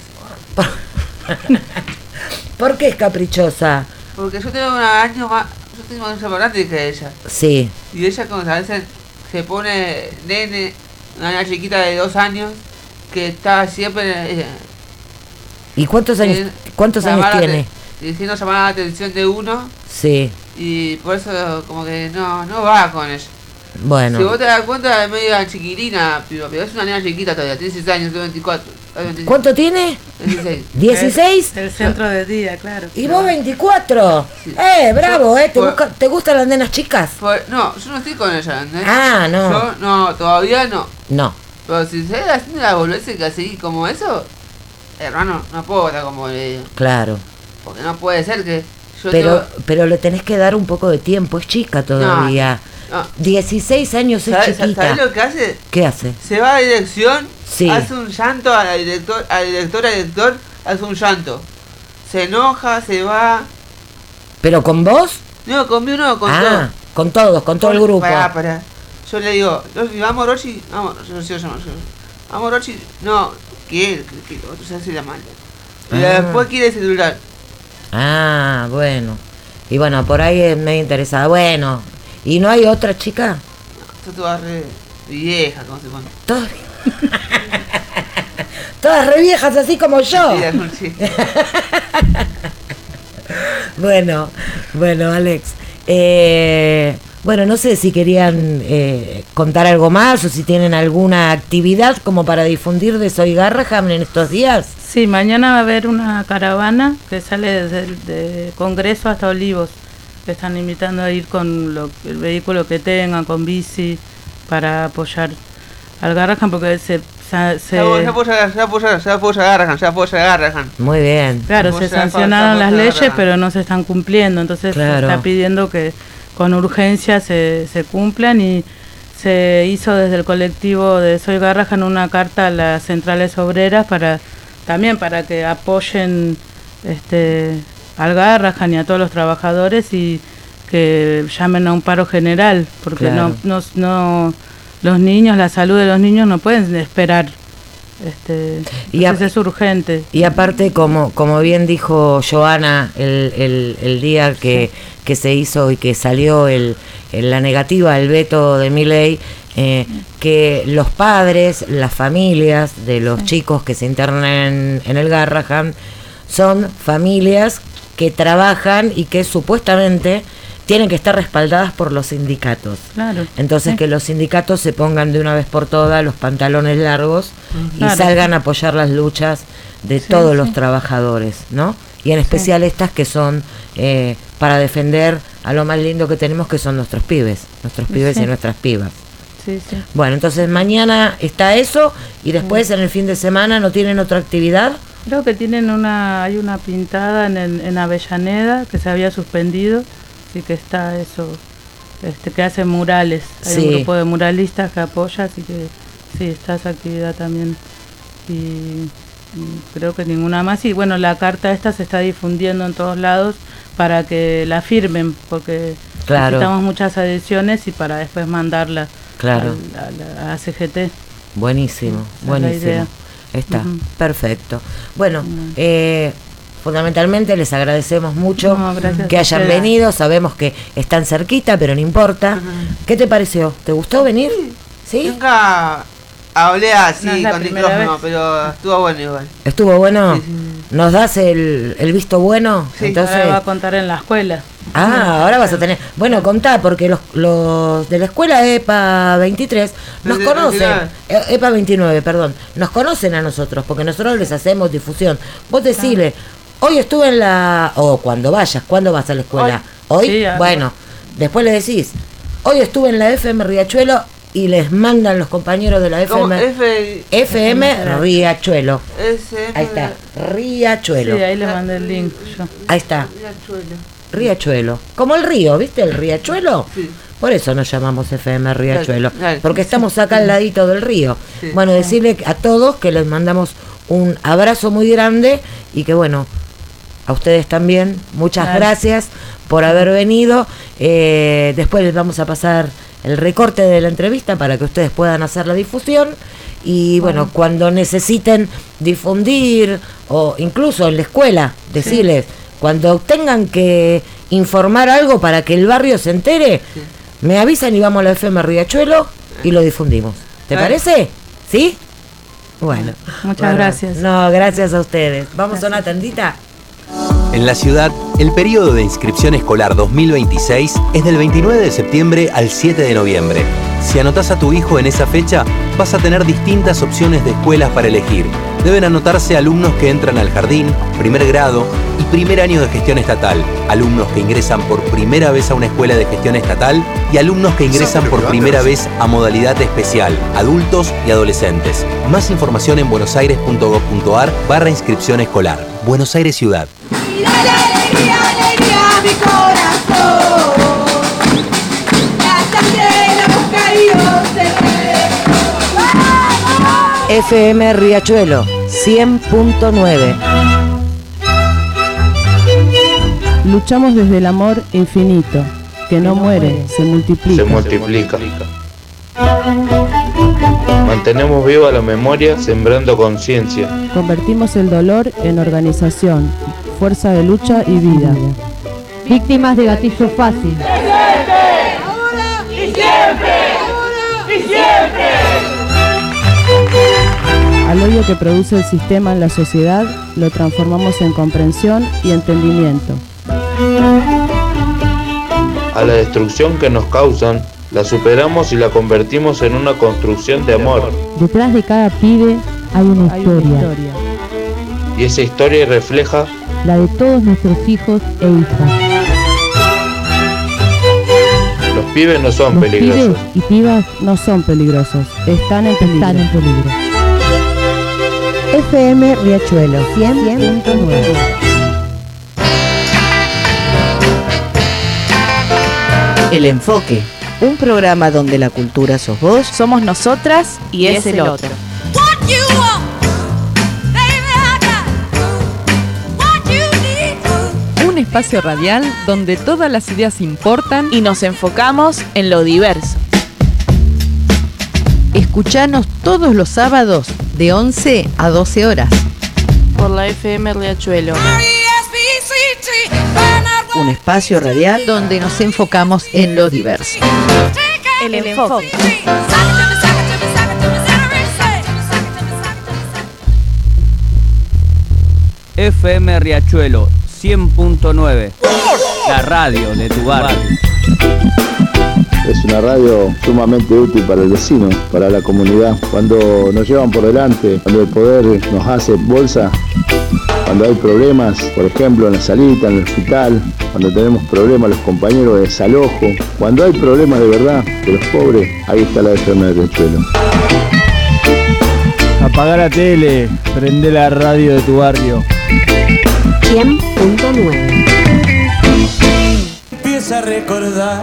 [SPEAKER 10] caprichosa.
[SPEAKER 7] ¿Por qué es caprichosa?
[SPEAKER 10] Porque yo tengo un año más. Yo tengo un año más grande que ella.
[SPEAKER 7] Sí.
[SPEAKER 10] Y ella, como a veces se pone nene, una chiquita de 2 años, que está siempre.
[SPEAKER 7] ¿Y cuántos años tiene?
[SPEAKER 10] Diciendo llamar la atención de uno.
[SPEAKER 7] Sí.
[SPEAKER 10] Y por eso, como que no va con ella.
[SPEAKER 7] Bueno.
[SPEAKER 10] Si vos te das cuenta, es medio chiquilina, pero es una nena chiquita todavía, tiene 16 años, tiene 24. 26.
[SPEAKER 7] ¿Cuánto tiene?
[SPEAKER 10] 16.
[SPEAKER 7] ¿16?
[SPEAKER 9] El centro de día, claro.
[SPEAKER 7] ¿Y vos 24?
[SPEAKER 10] Sí.
[SPEAKER 7] Bravo, ¿Te gustan las nenas chicas?
[SPEAKER 10] No, yo no estoy con ella, ¿entendés?
[SPEAKER 7] Ah, no.
[SPEAKER 10] Yo no, todavía no.
[SPEAKER 7] No.
[SPEAKER 10] Pero si se está haciendo la boludez que así como eso, hermano, no puedo estar como le digo.
[SPEAKER 7] Claro.
[SPEAKER 10] Porque no puede ser que yo
[SPEAKER 7] Pero le tenés que dar un poco de tiempo, es chica todavía.
[SPEAKER 10] No.
[SPEAKER 7] 16 años es chiquita.
[SPEAKER 10] ¿Sabes lo que hace?
[SPEAKER 7] ¿Qué hace?
[SPEAKER 10] Se va a dirección,
[SPEAKER 7] Sí.
[SPEAKER 10] hace un llanto al director, hace un llanto. Se enoja, se va.
[SPEAKER 7] ¿Pero con vos?
[SPEAKER 10] No, conmigo no, con todo.
[SPEAKER 7] Con todos, con todo el grupo.
[SPEAKER 10] Pará. Yo le digo, vamos Rochi, vamos, vamos Rochi, no, que otro se hace la mala. Y después quiere el celular.
[SPEAKER 7] Ah, bueno. Y bueno, por ahí es medio interesada. Bueno, ¿y no hay otra chica?
[SPEAKER 10] Está toda re vieja, como se pone.
[SPEAKER 7] Todas re viejas así como yo.
[SPEAKER 10] Sí.
[SPEAKER 7] Bueno, Alex. Bueno, no sé si querían contar algo más o si tienen alguna actividad como para difundir de Soy Garraham en estos días.
[SPEAKER 9] Sí, mañana va a haber una caravana que sale desde el Congreso hasta Olivos. Que están invitando a ir con el vehículo que tengan, con bici, para apoyar al Garraham, porque se apoya Garraham.
[SPEAKER 7] Muy bien.
[SPEAKER 9] Claro, se sancionaron las leyes, pero no se están cumpliendo, entonces
[SPEAKER 7] Claro.
[SPEAKER 9] se está pidiendo que con urgencia se cumplan, y se hizo desde el colectivo de Soy Garraham una carta a las centrales obreras para que apoyen al Garraham y a todos los trabajadores, y que llamen a un paro general, porque
[SPEAKER 7] Claro.
[SPEAKER 9] no los niños, la salud de los niños no pueden esperar. Entonces es urgente.
[SPEAKER 7] Y aparte, como bien dijo Joana el día que se hizo y que salió la negativa, el veto de Milei, que los padres, las familias de los chicos que se internan en el Garraham son familias que trabajan y que supuestamente tienen que estar respaldadas por los sindicatos.
[SPEAKER 9] Claro.
[SPEAKER 7] Entonces que los sindicatos se pongan de una vez por todas los pantalones largos y
[SPEAKER 9] Claro.
[SPEAKER 7] salgan a apoyar las luchas de todos los trabajadores, ¿no? Y en especial estas que son para defender a lo más lindo que tenemos, que son nuestros pibes y nuestras pibas.
[SPEAKER 9] Sí.
[SPEAKER 7] Bueno, entonces mañana está eso, y después en el fin de semana ¿no tienen otra actividad?
[SPEAKER 9] Creo que hay una pintada en Avellaneda que se había suspendido, y que está eso, que hace murales. Hay un grupo de muralistas que apoya, así que sí, está esa actividad también. creo que ninguna más. Y bueno, la carta esta se está difundiendo en todos lados para que la firmen, porque necesitamos muchas adhesiones y para después mandarla a la CGT.
[SPEAKER 7] Buenísimo, buenísimo. Está, perfecto. Bueno, fundamentalmente les agradecemos mucho que hayan venido. Sabemos que están cerquita, pero no importa. ¿Qué te pareció? ¿Te gustó venir? ¿Sí?
[SPEAKER 10] Nunca hablé así con micrófono, pero estuvo bueno igual.
[SPEAKER 7] ¿Estuvo bueno?
[SPEAKER 10] Sí.
[SPEAKER 7] ¿Nos das el visto bueno?
[SPEAKER 9] Sí,
[SPEAKER 7] entonces
[SPEAKER 9] ahora va a contar en la escuela.
[SPEAKER 7] Ahora vas a tener... Bueno, contá, porque los de la escuela EPA 23 nos conocen. EPA 29, perdón. Nos conocen a nosotros, porque nosotros les hacemos difusión. Vos decile, hoy estuve en la... O cuando vayas, ¿cuándo vas a la escuela? ¿Hoy? Sí, bueno, después le decís, hoy estuve en la FM Riachuelo, y les mandan los compañeros de la FM Riachuelo. Ahí está, Riachuelo.
[SPEAKER 9] Sí, ahí les mandé el link yo.
[SPEAKER 7] Ahí está. Riachuelo. Como el río, ¿viste? El Riachuelo. Sí. Por eso nos llamamos FM Riachuelo. Porque estamos acá al ladito del río. Sí. Bueno, decirle a todos que les mandamos un abrazo muy grande y que bueno, a ustedes también, muchas gracias por haber venido. Después les vamos a pasar el recorte de la entrevista para que ustedes puedan hacer la difusión y bueno, cuando necesiten difundir o incluso en la escuela, decirles, cuando tengan que informar algo para que el barrio se entere, me avisan y vamos a la FM Riachuelo y lo difundimos. ¿Te parece? ¿Sí? Bueno.
[SPEAKER 9] Muchas gracias.
[SPEAKER 7] No, gracias a ustedes. ¿Vamos a una tandita?
[SPEAKER 11] En la ciudad, el periodo de inscripción escolar 2026 es del 29 de septiembre al 7 de noviembre. Si anotás a tu hijo en esa fecha, vas a tener distintas opciones de escuelas para elegir. Deben anotarse alumnos que entran al jardín, primer grado y primer año de gestión estatal, alumnos que ingresan por primera vez a una escuela de gestión estatal y alumnos que ingresan por primera vez a modalidad especial, adultos y adolescentes. Más información en buenosaires.gov.ar/inscripción escolar. Buenos Aires Ciudad.
[SPEAKER 12] Dale alegría, alegría a mi corazón. La sangre de los caídos se mueve.
[SPEAKER 7] FM Riachuelo 100.9.
[SPEAKER 6] Luchamos desde el amor infinito, que no muere, se multiplica.
[SPEAKER 13] Se multiplica. Mantenemos viva la memoria, sembrando conciencia.
[SPEAKER 6] Convertimos el dolor en organización, fuerza de lucha y vida.
[SPEAKER 14] Víctimas de gatillo fácil.
[SPEAKER 12] ¡Ahora y siempre! ¡Ahora y siempre!
[SPEAKER 6] Al odio que produce el sistema en la sociedad, lo transformamos en comprensión y entendimiento.
[SPEAKER 13] A la destrucción que nos causan, la superamos y la convertimos en una construcción de amor.
[SPEAKER 14] Detrás de cada pibe hay una historia.
[SPEAKER 13] Y esa historia refleja
[SPEAKER 14] la de todos nuestros hijos e hijas.
[SPEAKER 13] Los pibes no son peligrosos.
[SPEAKER 6] Pibes y pibas no son peligrosos, están en peligro.
[SPEAKER 14] FM Riachuelo 100.9.
[SPEAKER 2] El Enfoque, un programa donde la cultura sos vos,
[SPEAKER 1] somos nosotras y es el otro.
[SPEAKER 2] Un espacio radial donde todas las ideas importan
[SPEAKER 1] y nos enfocamos en lo diverso.
[SPEAKER 2] Escuchanos todos los sábados de 11 a 12 horas.
[SPEAKER 1] Por la FM Riachuelo.
[SPEAKER 2] Un espacio radial donde nos enfocamos en lo diverso.
[SPEAKER 1] El Enfoque.
[SPEAKER 15] FM Riachuelo 100.9, la radio de tu barrio.
[SPEAKER 16] Es una radio sumamente útil para el vecino, para la comunidad. Cuando nos llevan por delante, cuando el poder nos hace bolsa, cuando hay problemas, por ejemplo en la salita, en el hospital, cuando tenemos problemas los compañeros de desalojo, cuando hay problemas de verdad de los pobres, ahí está la FM de Riachuelo.
[SPEAKER 17] Apaga la tele, prende la radio de tu barrio.
[SPEAKER 14] 100.9.
[SPEAKER 5] Empieza a recordar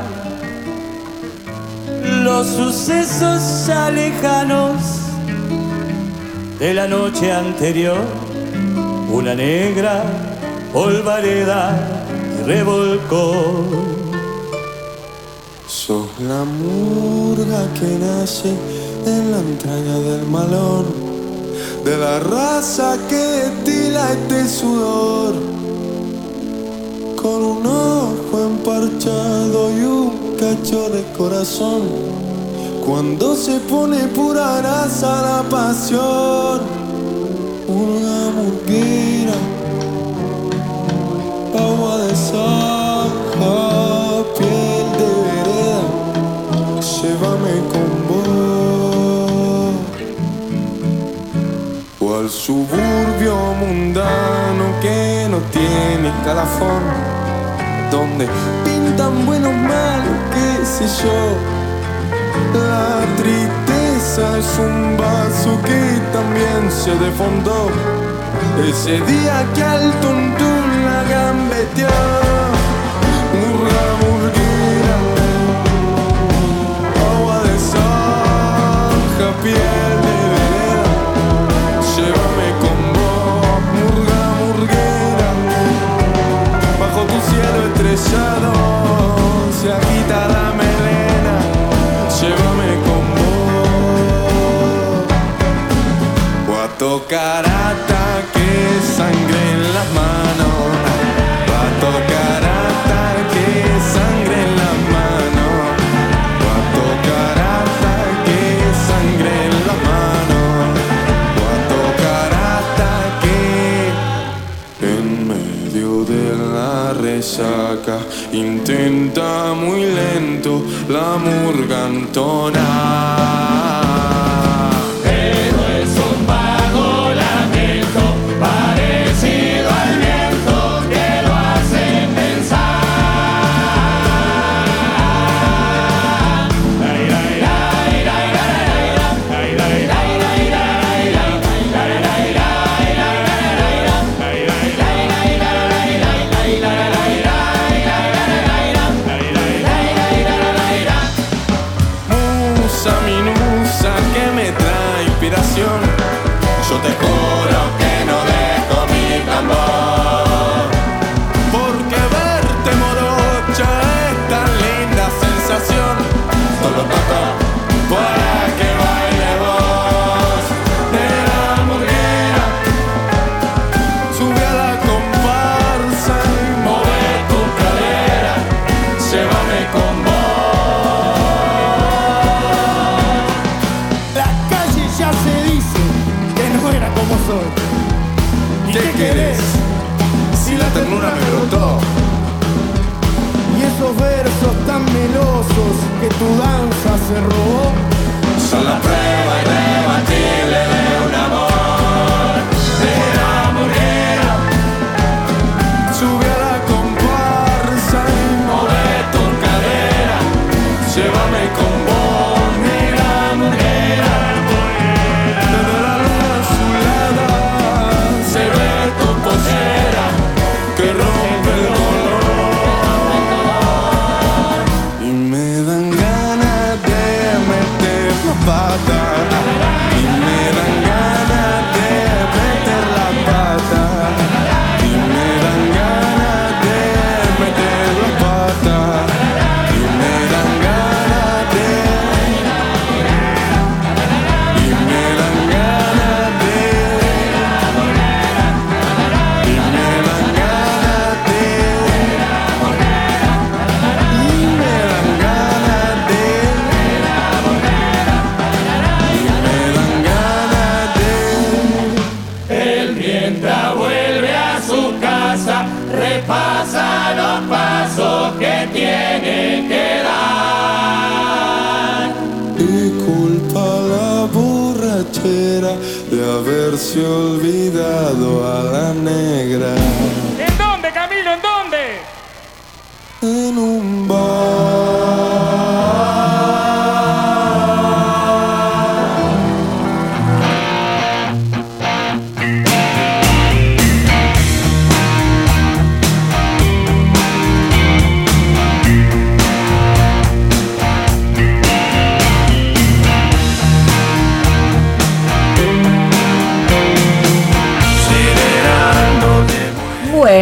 [SPEAKER 5] los sucesos ya lejanos
[SPEAKER 18] de la noche anterior, una negra polvareda y revolcón.
[SPEAKER 19] Sos la murga que nace en la entraña del malón, de la raza que destila este sudor, con un ojo emparchado y un cacho de corazón. Cuando se pone pura grasa la pasión, una murguera, agua de zanja, piel de vereda, llévame con vos. O al suburbio mundano que no tiene calafón, donde pintan buenos malos, qué sé yo. La tristeza es un vaso que también se defondó ese día que al tuntún la gambeteó. Murga, murguera, agua de zanja, piel de vereda, llévame con vos. Murga, murguera, bajo tu cielo estrellado se agita la melena, llévame con vos. Guato carata que sangre en las manos, guato carata que sangre en las manos, guato carata que sangre en las manos, guato carata que en medio de la resaca intenta muy lento la murga entonar.
[SPEAKER 12] Pero es un vago lamento parecido al viento que lo hace pensar.
[SPEAKER 19] Musa minusa que me trae inspiración, yo te juro que no dejo mi tambor, porque verte morocha es tan linda sensación. Solo toco para que baile vos, de la murguera, sube a la comparsa y mueve tu cadera, llévame con vos.
[SPEAKER 12] Ya se dice que no era como soy.
[SPEAKER 19] ¿Qué querés? Si la ternura me brotó.
[SPEAKER 12] Y esos versos tan melosos que tu danza se robó
[SPEAKER 19] son la prueba irrebatible de un amor. De la murguera, sube a la comparsa y mueve tu cadera, llévame con vos, negra murguera. Desde la luna azulada se ve tu pollera que rompe el dolor y me dan ganas de meter la pata, y me dan ganas de meter la pata, y me dan ganas de meter la pata, y me dan ganas de, y me dan ganas de, y me dan ganas de, y me dan ganas de, y me dan ganas de.
[SPEAKER 12] El mientras vuelve a su casa, repasa los pasos que tiene que dar.
[SPEAKER 19] Y culpa la borrachera de haberse olvidado a la negra
[SPEAKER 12] ¿En dónde, Camilo? ¿En dónde?
[SPEAKER 19] en un bar.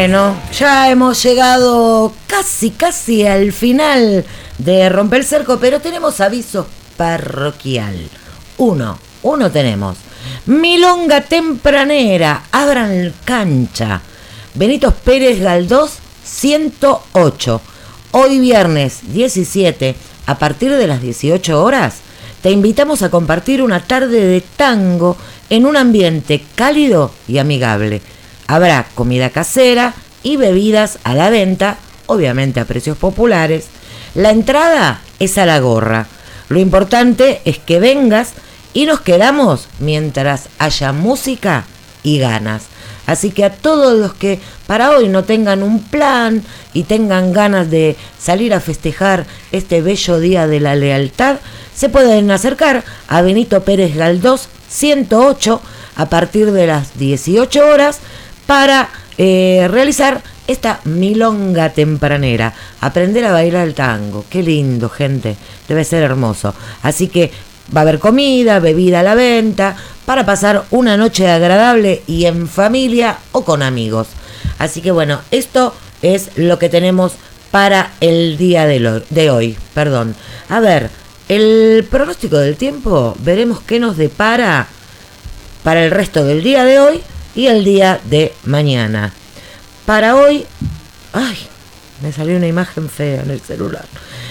[SPEAKER 7] Bueno, ya hemos llegado casi al final de Romper el Cerco, pero tenemos aviso parroquial. Uno tenemos. Milonga tempranera, abran cancha. Benito Pérez Galdós 108. Hoy viernes 17, a partir de las 18 horas, te invitamos a compartir una tarde de tango en un ambiente cálido y amigable. Habrá comida casera y bebidas a la venta, obviamente a precios populares. La entrada es a la gorra. Lo importante es que vengas y nos quedamos mientras haya música y ganas. Así que a todos los que para hoy no tengan un plan y tengan ganas de salir a festejar este bello día de la lealtad, se pueden acercar a Benito Pérez Galdós 108 a partir de las 18 horas para realizar esta milonga tempranera, aprender a bailar el tango. Qué lindo, gente, debe ser hermoso. Así que va a haber comida, bebida a la venta, para pasar una noche agradable y en familia o con amigos. Así que bueno, esto es lo que tenemos para el día de hoy. A ver, el pronóstico del tiempo, veremos qué nos depara para el resto del día de hoy y el día de mañana. Para hoy, ay, me salió una imagen fea en el celular.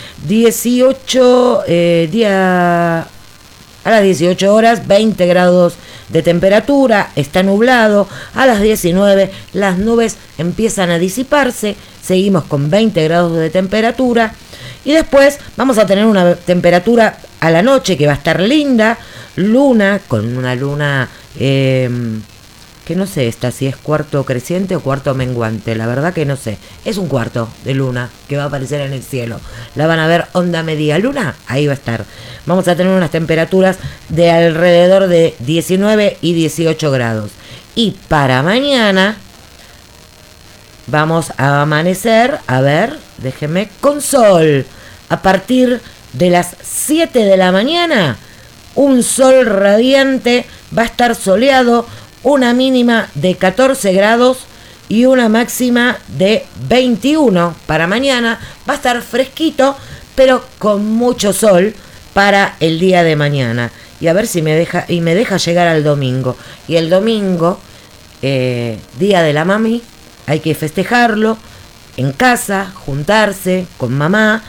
[SPEAKER 7] 18 día a las 18 horas, 20 grados de temperatura, está nublado. A las 19 las nubes empiezan a disiparse, seguimos con 20 grados de temperatura. Y después vamos a tener una temperatura a la noche que va a estar linda, luna, con una luna que no sé si es cuarto creciente o cuarto menguante, la verdad que no sé. Es un cuarto de luna que va a aparecer en el cielo. La van a ver onda media luna, ahí va a estar. Vamos a tener unas temperaturas de alrededor de 19 y 18 grados. Y para mañana vamos a amanecer, a ver, déjenme, con sol. A partir de las 7 de la mañana, un sol radiante, va a estar soleado, una mínima de 14 grados y una máxima de 21 para mañana. Va a estar fresquito, pero con mucho sol para el día de mañana. Y a ver si me deja llegar al domingo. Y el domingo, día de la mami, hay que festejarlo en casa, juntarse con mamá,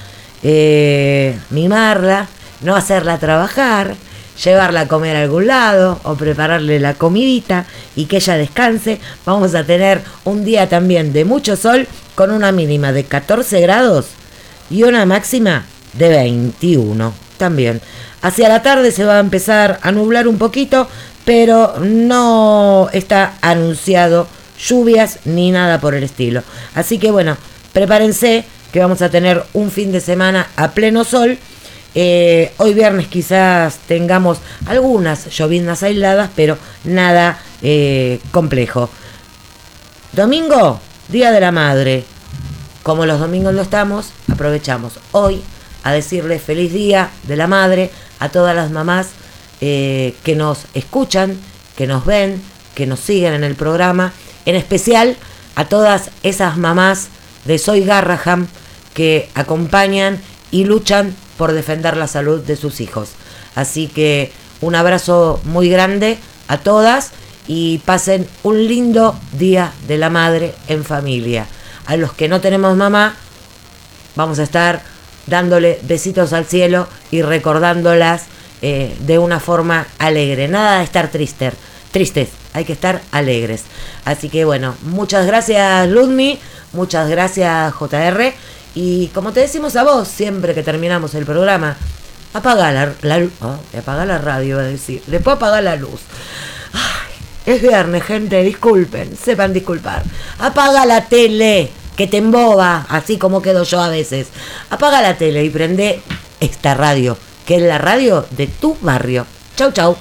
[SPEAKER 7] mimarla, no hacerla trabajar, llevarla a comer a algún lado o prepararle la comidita y que ella descanse. Vamos a tener un día también de mucho sol con una mínima de 14 grados y una máxima de 21 también. Hacia la tarde se va a empezar a nublar un poquito, pero no está anunciado lluvias ni nada por el estilo. Así que bueno, prepárense que vamos a tener un fin de semana a pleno sol. Hoy viernes quizás tengamos algunas llovinas aisladas, pero nada complejo. Domingo, Día de la Madre. Como los domingos no estamos, aprovechamos hoy a decirle feliz Día de la Madre a todas las mamás que nos escuchan, que nos ven, que nos siguen en el programa. En especial a todas esas mamás de Soy Garraham que acompañan y luchan por defender la salud de sus hijos. Así que un abrazo muy grande a todas y pasen un lindo Día de la Madre en familia. A los que no tenemos mamá, vamos a estar dándole besitos al cielo y recordándolas de una forma alegre. Nada de estar tristes, hay que estar alegres. Así que bueno, muchas gracias Ludmi, muchas gracias JR. Y como te decimos a vos siempre que terminamos el programa, apaga apaga la radio, va a decir, después apaga la luz. Ay, es viernes, gente, disculpen, sepan disculpar. Apaga la tele, que te emboba, así como quedo yo a veces. Apaga la tele y prende esta radio, que es la radio de tu barrio. Chau, chau.